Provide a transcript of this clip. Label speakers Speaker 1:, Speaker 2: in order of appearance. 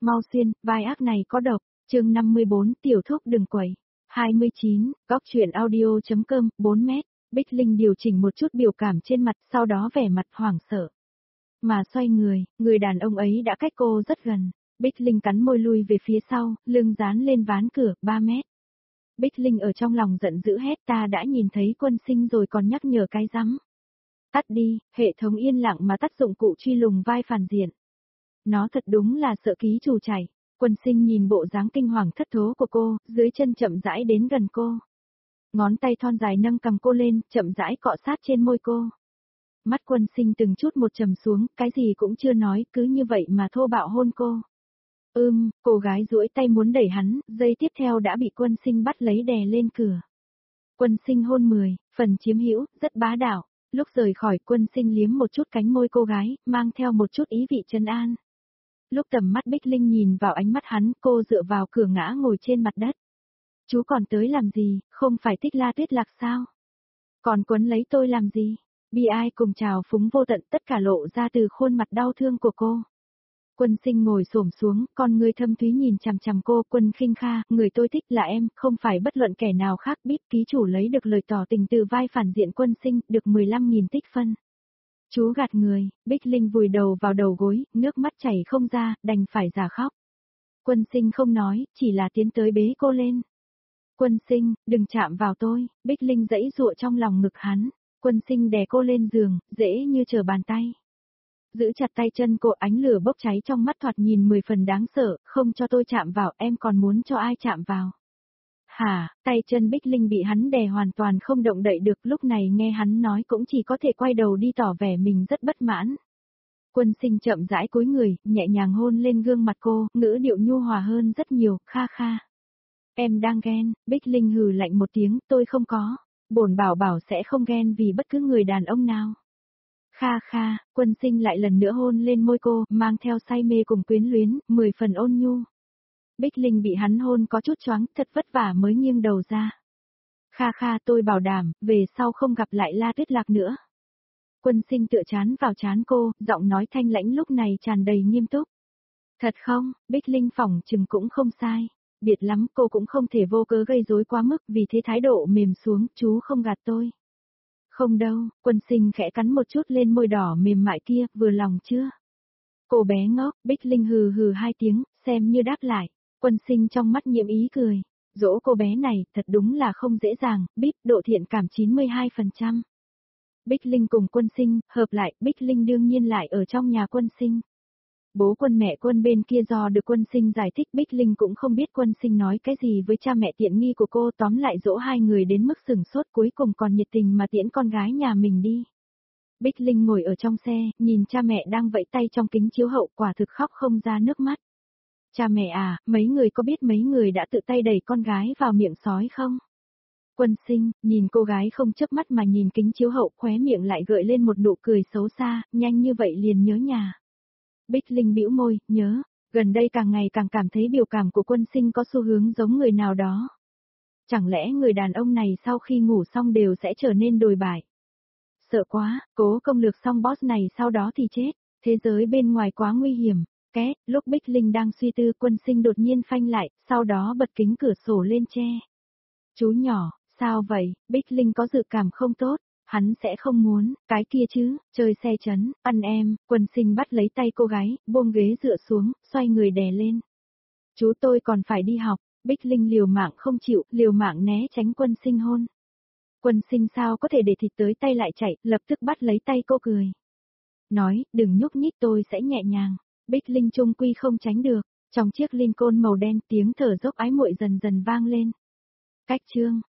Speaker 1: mau xuyên, vai ác này có độc. Chương 54, tiểu thúc đừng quẩy. 29, góc truyện audio.com, 4 mét. Bích Linh điều chỉnh một chút biểu cảm trên mặt, sau đó vẻ mặt hoảng sợ. Mà xoay người đàn ông ấy đã cách cô rất gần. Bích Linh cắn môi lui về phía sau, lưng dán lên ván cửa, 3 mét. Bích Linh ở trong lòng giận dữ hét, ta đã nhìn thấy Quân Sinh rồi còn nhắc nhở cái rắm. Tắt đi, hệ thống yên lặng mà tắt dụng cụ truy lùng vai phản diện. Nó thật đúng là sợ ký chủ chảy. Quân Sinh nhìn bộ dáng kinh hoàng thất thố của cô, dưới chân chậm rãi đến gần cô. Ngón tay thon dài nâng cầm cô lên, chậm rãi cọ sát trên môi cô. Mắt Quân Sinh từng chút một trầm xuống, cái gì cũng chưa nói, cứ như vậy mà thô bạo hôn cô. Cô gái duỗi tay muốn đẩy hắn, giây tiếp theo đã bị Quân Sinh bắt lấy đè lên cửa. Quân Sinh hôn 10, phần chiếm hữu, rất bá đạo. Lúc rời khỏi, Quân Sinh liếm một chút cánh môi cô gái, mang theo một chút ý vị trấn an. Lúc tầm mắt Bích Linh nhìn vào ánh mắt hắn, cô dựa vào cửa ngã ngồi trên mặt đất. Chú còn tới làm gì, không phải Tích La Tuyết Lạc sao? Còn quấn lấy tôi làm gì? Bi ai cùng trào phúng vô tận, tất cả lộ ra từ khuôn mặt đau thương của cô. Quân Sinh ngồi xổm xuống, con người thâm thúy nhìn chằm chằm cô. Quân Khinh Kha, người tôi thích là em, không phải bất luận kẻ nào khác. Bíp ký chủ lấy được lời tỏ tình từ vai phản diện Quân Sinh, được 15.000 tích phân. Chú gạt người. Bích Linh vùi đầu vào đầu gối, nước mắt chảy không ra, đành phải giả khóc. Quân Sinh không nói, chỉ là tiến tới bế cô lên. Quân Sinh, đừng chạm vào tôi. Bích Linh giãy giụa trong lòng ngực hắn. Quân Sinh đè cô lên giường, dễ như trở bàn tay. Giữ chặt tay chân cô, ánh lửa bốc cháy trong mắt thoạt nhìn 10 phần đáng sợ, không cho tôi chạm vào, em còn muốn cho ai chạm vào. Hả, tay chân Bích Linh bị hắn đè hoàn toàn không động đậy được, lúc này nghe hắn nói cũng chỉ có thể quay đầu đi tỏ vẻ mình rất bất mãn. Quân Sinh chậm rãi cúi người, nhẹ nhàng hôn lên gương mặt cô, ngữ điệu nhu hòa hơn rất nhiều, kha kha. Em đang ghen. Bích Linh hừ lạnh một tiếng, tôi không có. Bổn bảo bảo sẽ không ghen vì bất cứ người đàn ông nào. Kha kha, Quân Sinh lại lần nữa hôn lên môi cô, mang theo say mê cùng quyến luyến, 10 phần ôn nhu. Bích Linh bị hắn hôn có chút choáng, thật vất vả mới nghiêng đầu ra. Kha kha, tôi bảo đảm, về sau không gặp lại La Tuyết Lạc nữa. Quân Sinh tựa chán vào chán cô, giọng nói thanh lãnh lúc này tràn đầy nghiêm túc. Thật không? Bích Linh phỏng chừng cũng không sai. Biệt lắm, cô cũng không thể vô cớ gây rối quá mức, vì thế thái độ mềm xuống, chú không gạt tôi. Không đâu. Quân Sinh khẽ cắn một chút lên môi đỏ mềm mại kia, vừa lòng chưa? Cô bé ngốc. Bích Linh hừ hừ 2 tiếng, xem như đáp lại. Quân Sinh trong mắt nhiễm ý cười. Dỗ cô bé này, thật đúng là không dễ dàng. Bíp, độ thiện cảm 92%. Bích Linh cùng Quân Sinh, hợp lại, Bích Linh đương nhiên lại ở trong nhà Quân Sinh. Bố Quân mẹ Quân bên kia do được Quân Sinh giải thích, Bích Linh cũng không biết Quân Sinh nói cái gì với cha mẹ tiện nghi của cô, tóm lại dỗ hai người đến mức sửng sốt, cuối cùng còn nhiệt tình mà tiễn con gái nhà mình đi. Bích Linh ngồi ở trong xe, nhìn cha mẹ đang vẫy tay trong kính chiếu hậu, quả thực khóc không ra nước mắt. Cha mẹ à, mấy người có biết mấy người đã tự tay đẩy con gái vào miệng sói không? Quân Sinh, nhìn cô gái không chớp mắt mà nhìn kính chiếu hậu, khóe miệng lại gợi lên một nụ cười xấu xa, nhanh như vậy liền nhớ nhà. Bích Linh bĩu môi, nhớ, gần đây càng ngày càng cảm thấy biểu cảm của Quân Sinh có xu hướng giống người nào đó. Chẳng lẽ người đàn ông này sau khi ngủ xong đều sẽ trở nên đồi bại? Sợ quá, cố công lược xong boss này sau đó thì chết, thế giới bên ngoài quá nguy hiểm. Lúc Bích Linh đang suy tư, Quân Sinh đột nhiên phanh lại, sau đó bật kính cửa sổ lên che. Chú nhỏ, sao vậy? Bích Linh có dự cảm không tốt. Hắn sẽ không muốn, cái kia chứ, chơi xe chấn, ăn em. Quân Sinh bắt lấy tay cô gái, buông ghế dựa xuống, xoay người đè lên. Chú tôi còn phải đi học. Bích Linh liều mạng không chịu, liều mạng né tránh Quân Sinh hôn. Quân Sinh sao có thể để thịt tới tay lại chạy, lập tức bắt lấy tay cô cười. Nói, đừng nhúc nhích, tôi sẽ nhẹ nhàng. Bích Linh chung quy không tránh được, trong chiếc Lincoln màu đen tiếng thở dốc ái muội dần dần vang lên. Cách chương.